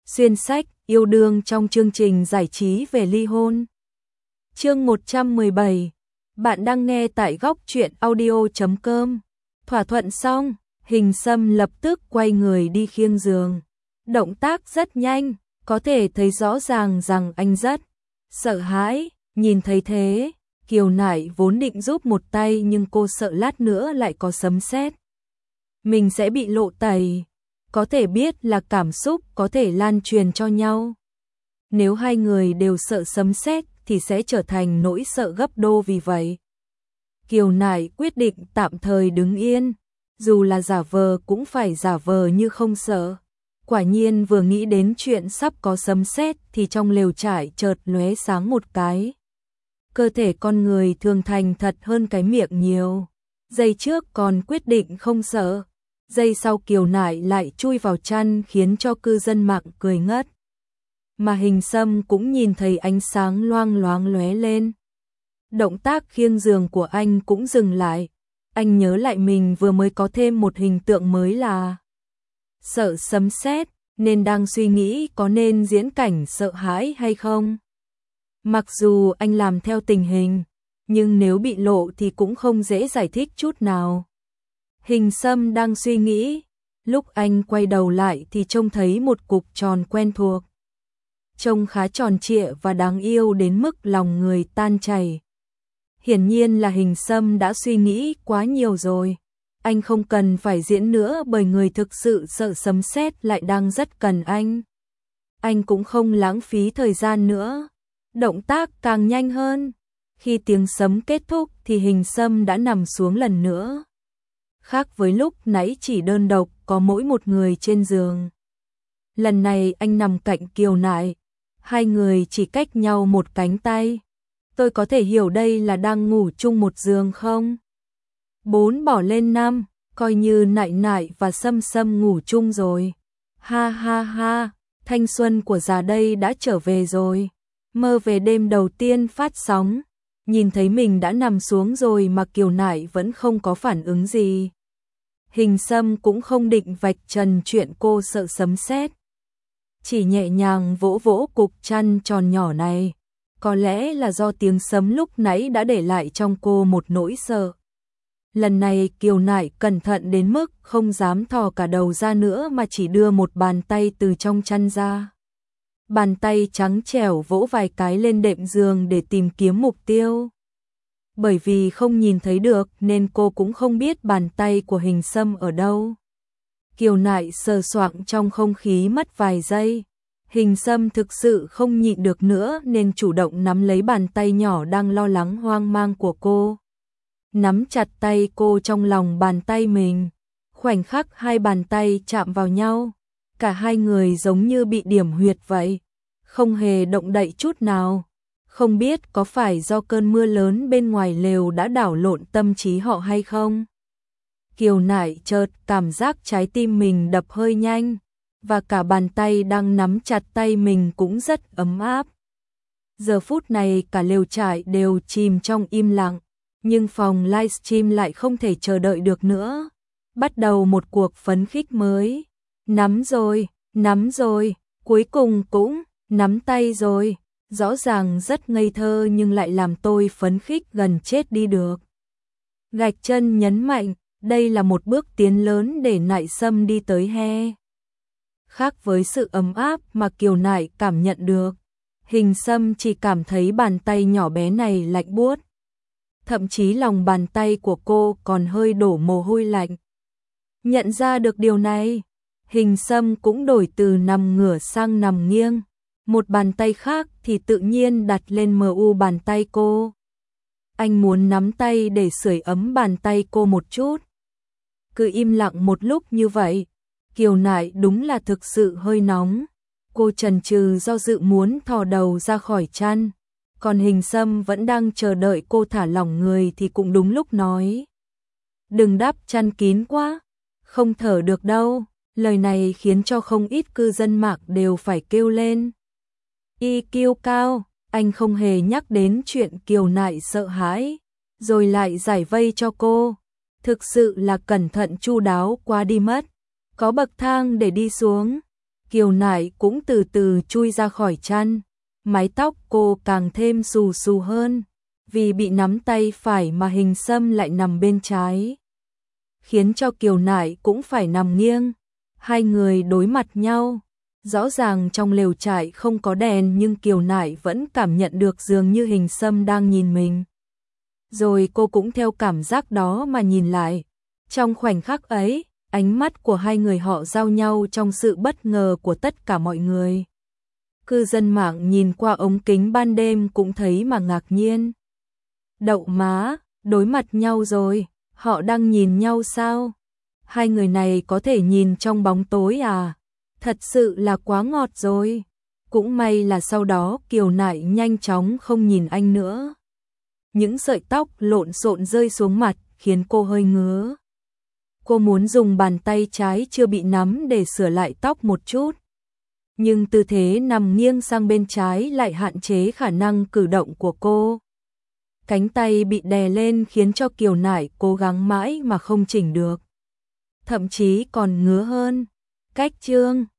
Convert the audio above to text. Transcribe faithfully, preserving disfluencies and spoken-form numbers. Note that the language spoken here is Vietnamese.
Xuyên sách, yêu đương trong chương trình giải trí về ly hôn. Chương một trăm mười bảy. Bạn đang nghe tại góc truyện audio chấm com. Thỏa thuận xong, Hình Sâm lập tức quay người đi khiêng giường. Động tác rất nhanh, có thể thấy rõ ràng rằng anh rất sợ hãi. Nhìn thấy thế, Kiều Nại vốn định giúp một tay nhưng cô sợ lát nữa lại có sấm sét, mình sẽ bị lộ tẩy. Có thể biết là cảm xúc có thể lan truyền cho nhau. Nếu hai người đều sợ sấm sét thì sẽ trở thành nỗi sợ gấp đôi, vì vậy Kiều Nại quyết định tạm thời đứng yên, dù là giả vờ cũng phải giả vờ như không sợ. Quả nhiên vừa nghĩ đến chuyện sắp có sấm sét thì trong lều trại chợt lóe sáng một cái. Cơ thể con người thường thành thật hơn cái miệng nhiều. Giây trước còn quyết định không sợ, giây sau Kiều Nại lại chui vào chăn khiến cho cư dân mạng cười ngất. Mà Hình Sâm cũng nhìn thấy ánh sáng loang loáng lóe lên. Động tác khiêng giường của anh cũng dừng lại. Anh nhớ lại mình vừa mới có thêm một hình tượng mới là sợ sấm sét, nên đang suy nghĩ có nên diễn cảnh sợ hãi hay không. Mặc dù anh làm theo tình hình, nhưng nếu bị lộ thì cũng không dễ giải thích chút nào. Hình Sâm đang suy nghĩ, lúc anh quay đầu lại thì trông thấy một cục tròn quen thuộc. Trông khá tròn trịa và đáng yêu đến mức lòng người tan chảy. Hiển nhiên là Hình Sâm đã suy nghĩ quá nhiều rồi. Anh không cần phải diễn nữa bởi người thực sự sợ sấm sét lại đang rất cần anh. Anh cũng không lãng phí thời gian nữa. Động tác càng nhanh hơn. Khi tiếng sấm kết thúc thì Hình Sâm đã nằm xuống lần nữa. Khác với lúc nãy chỉ đơn độc có mỗi một người trên giường. Lần này anh nằm cạnh Kiều Nại. Hai người chỉ cách nhau một cánh tay. Tôi có thể hiểu đây là đang ngủ chung một giường không? Bốn bỏ lên năm, coi như Nại Nại và Sâm Sâm ngủ chung rồi. Ha ha ha, thanh xuân của già đây đã trở về rồi. Mơ về đêm đầu tiên phát sóng. Nhìn thấy mình đã nằm xuống rồi mà Kiều Nại vẫn không có phản ứng gì. Hình Sâm cũng không định vạch trần chuyện cô sợ sấm sét, chỉ nhẹ nhàng vỗ vỗ cục chăn tròn nhỏ này. Có lẽ là do tiếng sấm lúc nãy đã để lại trong cô một nỗi sợ. Lần này Kiều Nại cẩn thận đến mức không dám thò cả đầu ra nữa mà chỉ đưa một bàn tay từ trong chăn ra. Bàn tay trắng trẻo vỗ vài cái lên đệm giường để tìm kiếm mục tiêu. Bởi vì không nhìn thấy được nên cô cũng không biết bàn tay của Hình Sâm ở đâu. Kiều Nại sờ soạng trong không khí mất vài giây. Hình Sâm thực sự không nhịn được nữa nên chủ động nắm lấy bàn tay nhỏ đang lo lắng hoang mang của cô. Nắm chặt tay cô trong lòng bàn tay mình. Khoảnh khắc hai bàn tay chạm vào nhau, cả hai người giống như bị điểm huyệt vậy, không hề động đậy chút nào. Không biết có phải do cơn mưa lớn bên ngoài lều đã đảo lộn tâm trí họ hay không? Kiều Nại chợt cảm giác trái tim mình đập hơi nhanh, và cả bàn tay đang nắm chặt tay mình cũng rất ấm áp. Giờ phút này cả lều trại đều chìm trong im lặng, nhưng phòng livestream lại không thể chờ đợi được nữa. Bắt đầu một cuộc phấn khích mới. Nắm rồi, nắm rồi, cuối cùng cũng nắm tay rồi. Rõ ràng rất ngây thơ nhưng lại làm tôi phấn khích gần chết đi được. Gạch chân nhấn mạnh, đây là một bước tiến lớn để Nại Sâm đi tới he. Khác với sự ấm áp mà Kiều Nại cảm nhận được, Hình Sâm chỉ cảm thấy bàn tay nhỏ bé này lạnh buốt. Thậm chí lòng bàn tay của cô còn hơi đổ mồ hôi lạnh. Nhận ra được điều này, Hình Sâm cũng đổi từ nằm ngửa sang nằm nghiêng. Một bàn tay khác thì tự nhiên đặt lên mờ u bàn tay cô. Anh muốn nắm tay để sưởi ấm bàn tay cô một chút. Cứ im lặng một lúc như vậy, Kiều Nại đúng là thực sự hơi nóng. Cô chần chừ do dự muốn thò đầu ra khỏi chăn. Còn Hình Sâm vẫn đang chờ đợi cô thả lỏng người thì cũng đúng lúc nói. Đừng đắp chăn kín quá, không thở được đâu. Lời này khiến cho không ít cư dân mạng đều phải kêu lên. i kiu cao, anh không hề nhắc đến chuyện Kiều Nại sợ hãi, rồi lại giải vây cho cô. Thực sự là cẩn thận chu đáo quá đi mất. Có bậc thang để đi xuống. Kiều Nại cũng từ từ chui ra khỏi chăn, mái tóc cô càng thêm xù xù hơn, vì bị nắm tay phải mà Hình Sâm lại nằm bên trái, khiến cho Kiều Nại cũng phải nằm nghiêng. Hai người đối mặt nhau, rõ ràng trong lều trại không có đèn nhưng Kiều Nại vẫn cảm nhận được dường như Hình Sâm đang nhìn mình. Rồi cô cũng theo cảm giác đó mà nhìn lại. Trong khoảnh khắc ấy, ánh mắt của hai người họ giao nhau trong sự bất ngờ của tất cả mọi người. Cư dân mạng nhìn qua ống kính ban đêm cũng thấy mà ngạc nhiên. Đậu má, đối mặt nhau rồi, họ đang nhìn nhau sao? Hai người này có thể nhìn trong bóng tối à? Thật sự là quá ngọt rồi. Cũng may là sau đó Kiều Nại nhanh chóng không nhìn anh nữa. Những sợi tóc lộn xộn rơi xuống mặt khiến cô hơi ngứa. Cô muốn dùng bàn tay trái chưa bị nắm để sửa lại tóc một chút. Nhưng tư thế nằm nghiêng sang bên trái lại hạn chế khả năng cử động của cô. Cánh tay bị đè lên khiến cho Kiều Nại cố gắng mãi mà không chỉnh được. Thậm chí còn ngứa hơn. Cách chương